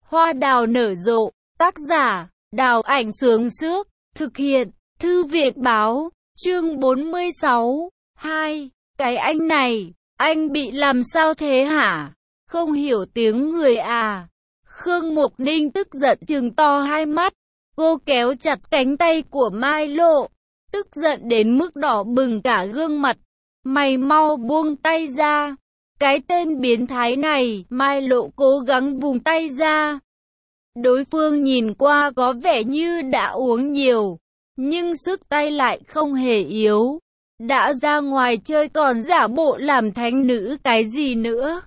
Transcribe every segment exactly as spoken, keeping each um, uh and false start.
Hoa đào nở rộ, tác giả, Đào Ảnh Sướng Sước, thực hiện, Thư viện Báo, chương bốn mươi sáu, hai, cái anh này, anh bị làm sao thế hả? Không hiểu tiếng người à? Khương Mộc Ninh tức giận trừng to hai mắt, cô kéo chặt cánh tay của Mai Lộ, tức giận đến mức đỏ bừng cả gương mặt. Mày mau buông tay ra. Cái tên biến thái này, Mai Lộ cố gắng vùng tay ra. Đối phương nhìn qua có vẻ như đã uống nhiều, nhưng sức tay lại không hề yếu. Đã ra ngoài chơi còn giả bộ làm thánh nữ cái gì nữa.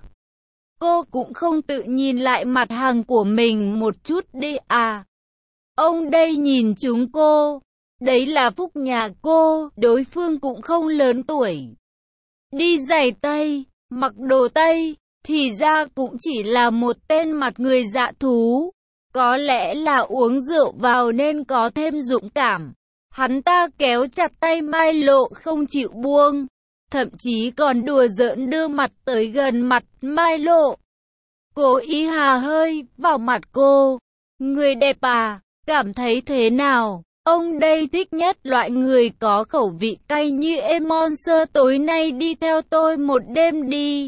Cô cũng không tự nhìn lại mặt hàng của mình một chút đi à. Ông đây nhìn chúng cô. Đấy là phúc nhà cô, đối phương cũng không lớn tuổi. Đi giày Tây, mặc đồ Tây, thì ra cũng chỉ là một tên mặt người dạ thú. Có lẽ là uống rượu vào nên có thêm dũng cảm. Hắn ta kéo chặt tay Mai Lộ không chịu buông, thậm chí còn đùa giỡn đưa mặt tới gần mặt Mai Lộ. Cố ý hà hơi vào mặt cô. Người đẹp à, cảm thấy thế nào? Ông đây thích nhất loại người có khẩu vị cay như em Monster, tối nay đi theo tôi một đêm đi.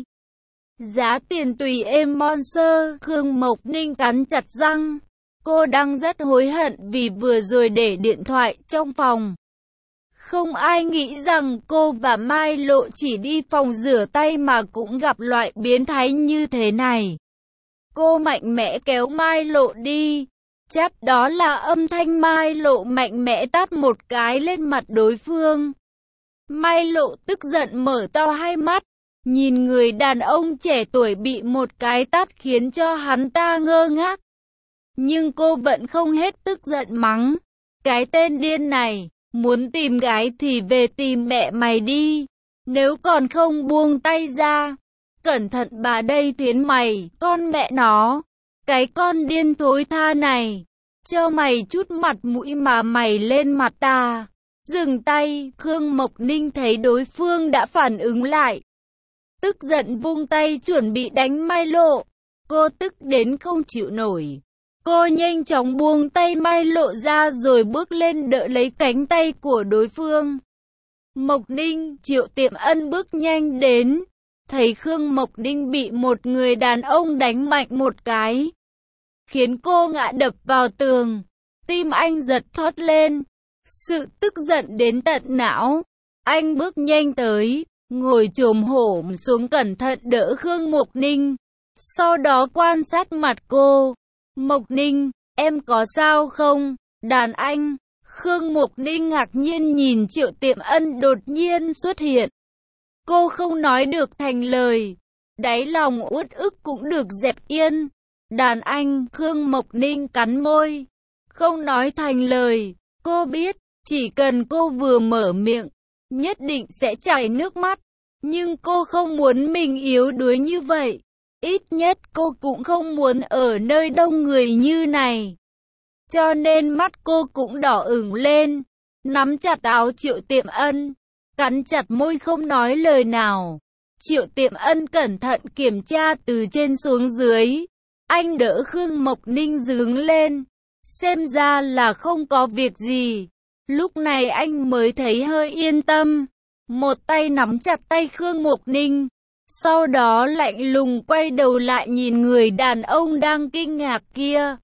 Giá tiền tùy em Monster. Khương Mộc Ninh cắn chặt răng. Cô đang rất hối hận vì vừa rồi để điện thoại trong phòng. Không ai nghĩ rằng cô và Mai Lộ chỉ đi phòng rửa tay mà cũng gặp loại biến thái như thế này. Cô mạnh mẽ kéo Mai Lộ đi. Chắp đó là âm thanh Mai Lộ mạnh mẽ tát một cái lên mặt đối phương. Mai Lộ tức giận mở to hai mắt, nhìn người đàn ông trẻ tuổi bị một cái tát khiến cho hắn ta ngơ ngác. Nhưng cô vẫn không hết tức giận mắng. Cái tên điên này, muốn tìm gái thì về tìm mẹ mày đi. Nếu còn không buông tay ra, cẩn thận bà đây thiến mày, con mẹ nó. Cái con điên thối tha này, cho mày chút mặt mũi mà mày lên mặt ta. Dừng tay. Khương Mộc Ninh thấy đối phương đã phản ứng lại, tức giận vung tay chuẩn bị đánh Mai Lộ. Cô tức đến không chịu nổi. Cô nhanh chóng buông tay Mai Lộ ra rồi bước lên đỡ lấy cánh tay của đối phương. Mộc Ninh, Triệu Tiệm Ân bước nhanh đến, thấy Khương Mộc Ninh bị một người đàn ông đánh mạnh một cái, khiến cô ngã đập vào tường. Tim anh giật thót lên, sự tức giận đến tận não. Anh bước nhanh tới, ngồi chồm hổm xuống cẩn thận đỡ Khương Mộc Ninh, sau đó quan sát mặt cô. Mộc Ninh, em có sao không? Đàn anh. Khương Mộc Ninh ngạc nhiên nhìn Triệu Tiệm Ân đột nhiên xuất hiện. Cô không nói được thành lời, đáy lòng uất ức cũng được dẹp yên. Đàn anh. Khương Mộc Ninh cắn môi, không nói thành lời. Cô biết, chỉ cần cô vừa mở miệng, nhất định sẽ chảy nước mắt. Nhưng cô không muốn mình yếu đuối như vậy. Ít nhất cô cũng không muốn ở nơi đông người như này. Cho nên mắt cô cũng đỏ ửng lên, nắm chặt áo Triệu Tiệm Ân, cắn chặt môi không nói lời nào. Triệu Tiệm Ân cẩn thận kiểm tra từ trên xuống dưới. Anh đỡ Khương Mộc Ninh đứng lên, xem ra là không có việc gì. Lúc này anh mới thấy hơi yên tâm. Một tay nắm chặt tay Khương Mộc Ninh, sau đó lạnh lùng quay đầu lại nhìn người đàn ông đang kinh ngạc kia.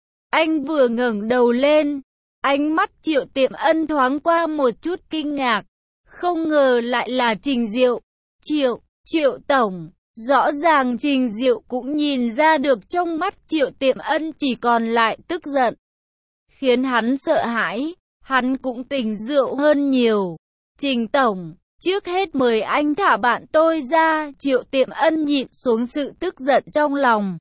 Anh vừa ngẩng đầu lên, ánh mắt Triệu Tiệm Ân thoáng qua một chút kinh ngạc. Không ngờ lại là Trình Diệu. Triệu, Triệu Tổng. Rõ ràng Trình Diệu cũng nhìn ra được trong mắt Triệu Tiệm Ân chỉ còn lại tức giận, khiến hắn sợ hãi. Hắn cũng tỉnh rượu hơn nhiều. Trình Tổng, trước hết mời anh thả bạn tôi ra. Triệu Tiệm Ân nhịn xuống sự tức giận trong lòng.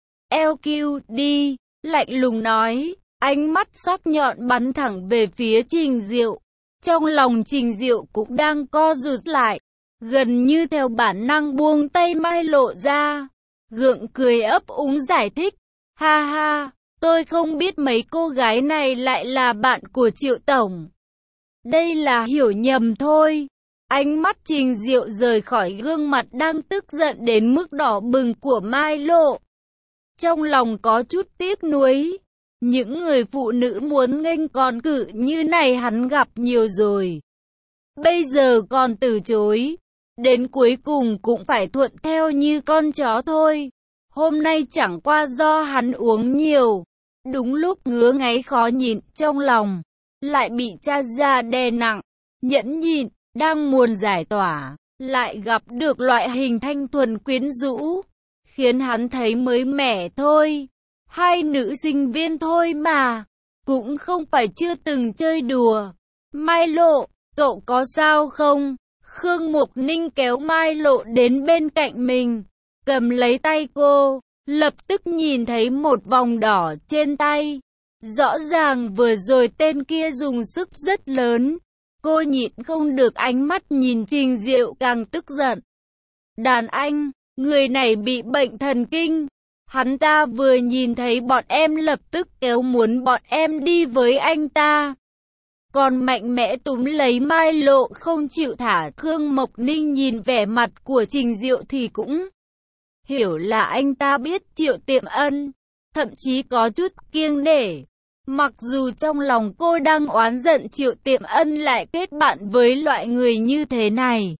lờ quy đi, lạnh lùng nói, ánh mắt sắc nhọn bắn thẳng về phía Trình Diệu. Trong lòng Trình Diệu cũng đang co rụt lại, gần như theo bản năng buông tay Mai Lộ ra, gượng cười ấp úng giải thích. Ha ha, tôi không biết mấy cô gái này lại là bạn của Triệu Tổng. Đây là hiểu nhầm thôi. Ánh mắt Trình Diệu rời khỏi gương mặt đang tức giận đến mức đỏ bừng của Mai Lộ. trong lòng có chút tiếc nuối. Những người phụ nữ muốn nghênh con cự như này hắn gặp nhiều rồi. Bây giờ còn từ chối. Đến cuối cùng cũng phải thuận theo như con chó thôi. Hôm nay chẳng qua do hắn uống nhiều. Đúng lúc ngứa ngáy khó nhịn trong lòng. Lại bị cha già đè nặng. Nhẫn nhịn, đang muốn giải tỏa. Lại gặp được loại hình thanh thuần quyến rũ. Khiến hắn thấy mới mẻ thôi. Hai nữ sinh viên thôi mà. Cũng không phải chưa từng chơi đùa. Mai Lộ, cậu có sao không? Khương Mục Ninh kéo Mai Lộ đến bên cạnh mình. Cầm lấy tay cô. Lập tức nhìn thấy một vòng đỏ trên tay. Rõ ràng vừa rồi tên kia dùng sức rất lớn. Cô nhịn không được ánh mắt nhìn Trình Diệu càng tức giận. Đàn anh, người này bị bệnh thần kinh. Hắn ta vừa nhìn thấy bọn em lập tức kéo muốn bọn em đi với anh ta. Còn mạnh mẽ túm lấy Mai Lộ không chịu thả. Khương Mộc Ninh nhìn vẻ mặt của Trình Diệu thì cũng hiểu là anh ta biết Triệu Tiệm Ân. Thậm chí có chút kiêng nể. Mặc dù trong lòng cô đang oán giận Triệu Tiệm Ân lại kết bạn với loại người như thế này.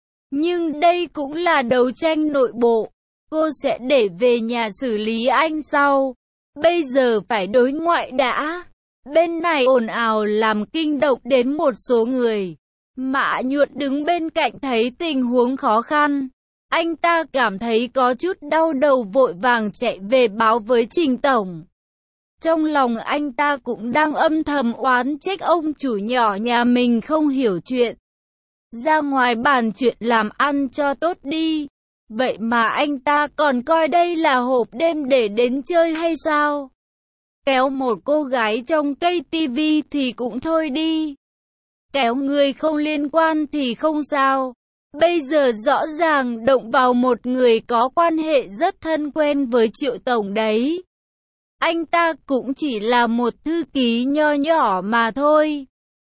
Nhưng đây cũng là đấu tranh nội bộ. Cô sẽ để về nhà xử lý anh sau. Bây giờ phải đối ngoại đã. Bên này ồn ào làm kinh động đến một số người. Mã Nhuận đứng bên cạnh thấy tình huống khó khăn. Anh ta cảm thấy có chút đau đầu vội vàng chạy về báo với Trình Tổng. Trong lòng anh ta cũng đang âm thầm oán trách ông chủ nhỏ nhà mình không hiểu chuyện. Ra ngoài bàn chuyện làm ăn cho tốt đi. Vậy mà anh ta còn coi đây là hộp đêm để đến chơi hay sao? Kéo một cô gái trong cây tivi thì cũng thôi đi. Kéo người không liên quan thì không sao. Bây giờ rõ ràng động vào một người có quan hệ rất thân quen với Triệu Tổng đấy. Anh ta cũng chỉ là một thư ký nho nhỏ mà thôi.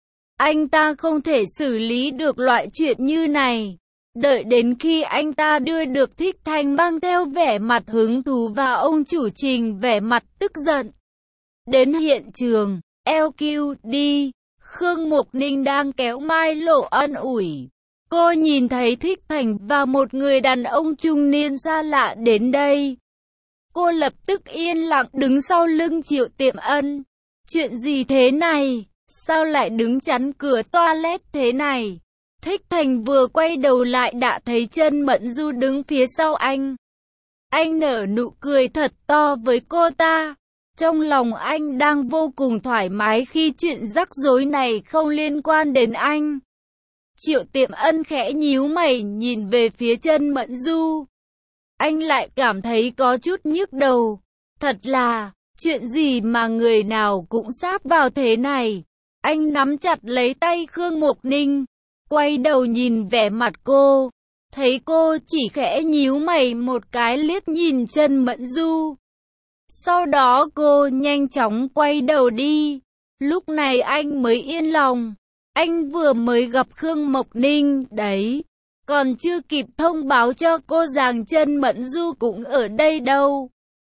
Anh ta không thể xử lý được loại chuyện như này. Đợi đến khi anh ta đưa được Thích Thành mang theo vẻ mặt hứng thú và ông chủ Trình vẻ mặt tức giận. Đến hiện trường, lờ quy đi, Khương Mục Ninh đang kéo Mai Lộ an ủi. Cô nhìn thấy Thích Thành và một người đàn ông trung niên xa lạ đến đây. Cô lập tức yên lặng đứng sau lưng Triệu Tiệm Ân. Chuyện gì thế này? Sao lại đứng chắn cửa toilet thế này? Thích Thành vừa quay đầu lại đã thấy Chân Mẫn Du đứng phía sau anh. Anh nở nụ cười thật to với cô ta. Trong lòng anh đang vô cùng thoải mái khi chuyện rắc rối này không liên quan đến anh. Triệu Tiệm Ân khẽ nhíu mày nhìn về phía Chân Mẫn Du. Anh lại cảm thấy có chút nhức đầu. Thật là, chuyện gì mà người nào cũng sáp vào thế này. Anh nắm chặt lấy tay Khương Mục Ninh. Quay đầu nhìn vẻ mặt cô. Thấy cô chỉ khẽ nhíu mày một cái liếc nhìn Chân Mẫn Du. Sau đó cô nhanh chóng quay đầu đi. Lúc này anh mới yên lòng. Anh vừa mới gặp Khương Mộc Ninh đấy. Còn chưa kịp thông báo cho cô rằng Chân Mẫn Du cũng ở đây đâu.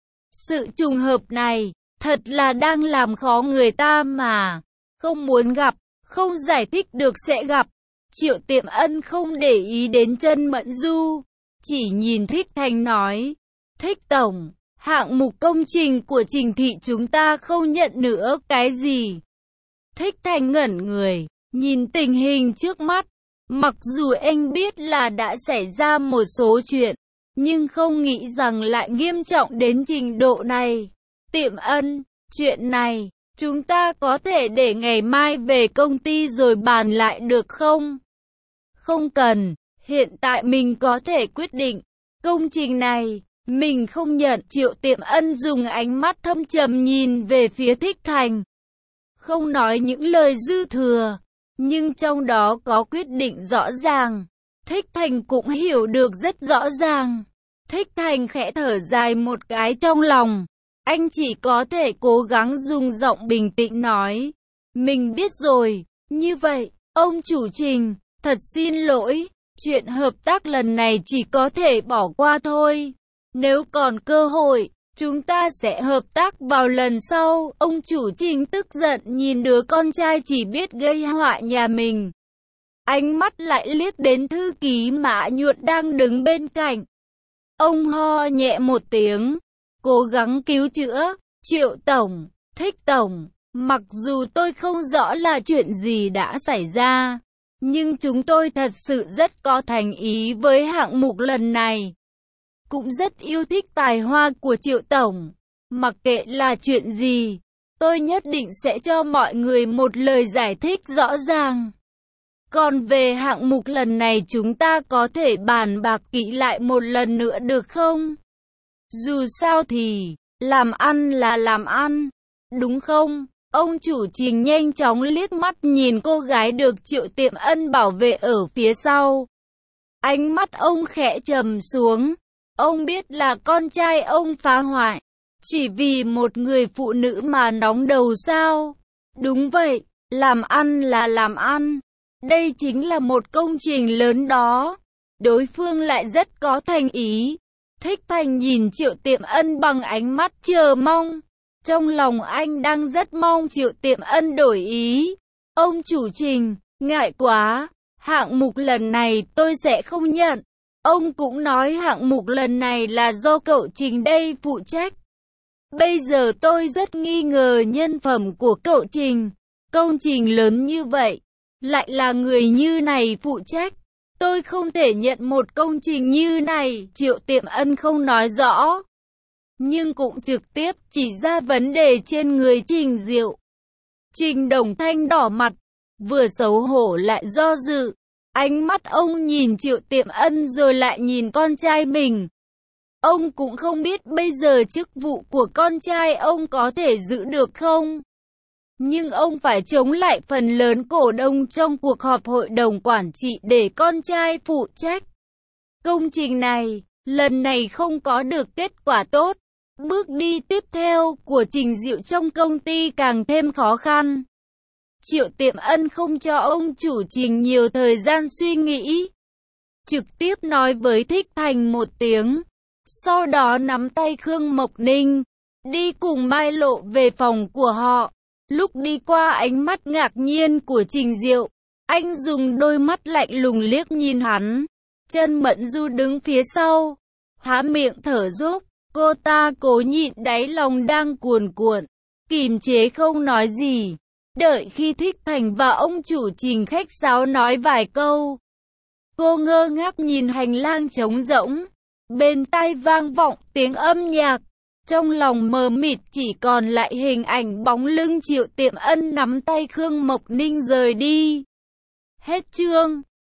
Sự trùng hợp này, thật là đang làm khó người ta mà. Không muốn gặp, không giải thích được sẽ gặp. Triệu Tiệm Ân không để ý đến Chân Mẫn Du. Chỉ nhìn Thích Thành nói. Thích Tổng, hạng mục công trình của Trình Thị chúng ta không nhận nữa cái gì. Thích Thành ngẩn người, nhìn tình hình trước mắt. Mặc dù anh biết là đã xảy ra một số chuyện, nhưng không nghĩ rằng lại nghiêm trọng đến trình độ này. Tiệm Ân, chuyện này, chúng ta có thể để ngày mai về công ty rồi bàn lại được không? Không cần, hiện tại mình có thể quyết định. Công trình này, mình không nhận. Triệu Tiệm Ân dùng ánh mắt thâm trầm nhìn về phía Thích Thành. Không nói những lời dư thừa. Nhưng trong đó có quyết định rõ ràng. Thích Thành cũng hiểu được rất rõ ràng. Thích Thành khẽ thở dài một cái trong lòng. Anh chỉ có thể cố gắng dùng giọng bình tĩnh nói. Mình biết rồi. Như vậy, ông chủ Trình, thật xin lỗi. Chuyện hợp tác lần này chỉ có thể bỏ qua thôi. Nếu còn cơ hội, Chúng ta sẽ hợp tác vào lần sau. Ông chủ Trình tức giận nhìn đứa con trai chỉ biết gây họa nhà mình. Ánh mắt lại liếc đến thư ký Mã Nhuận đang đứng bên cạnh. Ông ho nhẹ một tiếng, cố gắng cứu chữa. Triệu tổng, Thích tổng, mặc dù tôi không rõ là chuyện gì đã xảy ra, nhưng chúng tôi thật sự rất có thành ý với hạng mục lần này. Cũng rất yêu thích tài hoa của Triệu tổng. Mặc kệ là chuyện gì, tôi nhất định sẽ cho mọi người một lời giải thích rõ ràng. Còn về hạng mục lần này chúng ta có thể bàn bạc kỹ lại một lần nữa được không? Dù sao thì, làm ăn là làm ăn, đúng không? Ông chủ Trình nhanh chóng liếc mắt nhìn cô gái được Triệu Tiệm Ân bảo vệ ở phía sau. Ánh mắt ông khẽ trầm xuống. Ông biết là con trai ông phá hoại, chỉ vì một người phụ nữ mà nóng đầu sao? Đúng vậy, làm ăn là làm ăn. Đây chính là một công trình lớn đó. Đối phương lại rất có thành ý. Thích Thành nhìn Triệu Tiệm Ân bằng ánh mắt chờ mong. Trong lòng anh đang rất mong Triệu Tiệm Ân đổi ý. Ông chủ Trình, ngại quá, hạng mục lần này tôi sẽ không nhận. Ông cũng nói hạng mục lần này là do cậu Trình đây phụ trách. Bây giờ tôi rất nghi ngờ nhân phẩm của cậu Trình. Công trình lớn như vậy, lại là người như này phụ trách. Tôi không thể nhận một công trình như này. Triệu Tiệm Ân không nói rõ, nhưng cũng trực tiếp chỉ ra vấn đề trên người Trình Diệu. Trình Đồng Thanh đỏ mặt, vừa xấu hổ lại do dự. Ánh mắt ông nhìn Triệu Tiệm Ân rồi lại nhìn con trai mình. Ông cũng không biết bây giờ chức vụ của con trai ông có thể giữ được không. Nhưng ông phải chống lại phần lớn cổ đông trong cuộc họp hội đồng quản trị để con trai phụ trách. Công trình này, lần này không có được kết quả tốt. Bước đi tiếp theo của Trình Diệu trong công ty càng thêm khó khăn. Triệu Tiệm Ân không cho ông chủ Trình nhiều thời gian suy nghĩ. Trực tiếp nói với Thích Thành một tiếng. Sau đó nắm tay Khương Mộc Ninh, đi cùng Mai Lộ về phòng của họ. Lúc đi qua ánh mắt ngạc nhiên của Trình Diệu, anh dùng đôi mắt lạnh lùng liếc nhìn hắn. Chân Mẫn Du đứng phía sau, há miệng thở dốc. Cô ta cố nhịn đáy lòng đang cuồn cuộn, kìm chế không nói gì. Đợi khi Thích Thành và ông chủ Trình khách sáo nói vài câu, cô ngơ ngác nhìn hành lang trống rỗng. Bên tai vang vọng tiếng âm nhạc, trong lòng mờ mịt chỉ còn lại hình ảnh bóng lưng Triệu Tiệm Ân nắm tay Khương Mộc Ninh rời đi. Hết chương.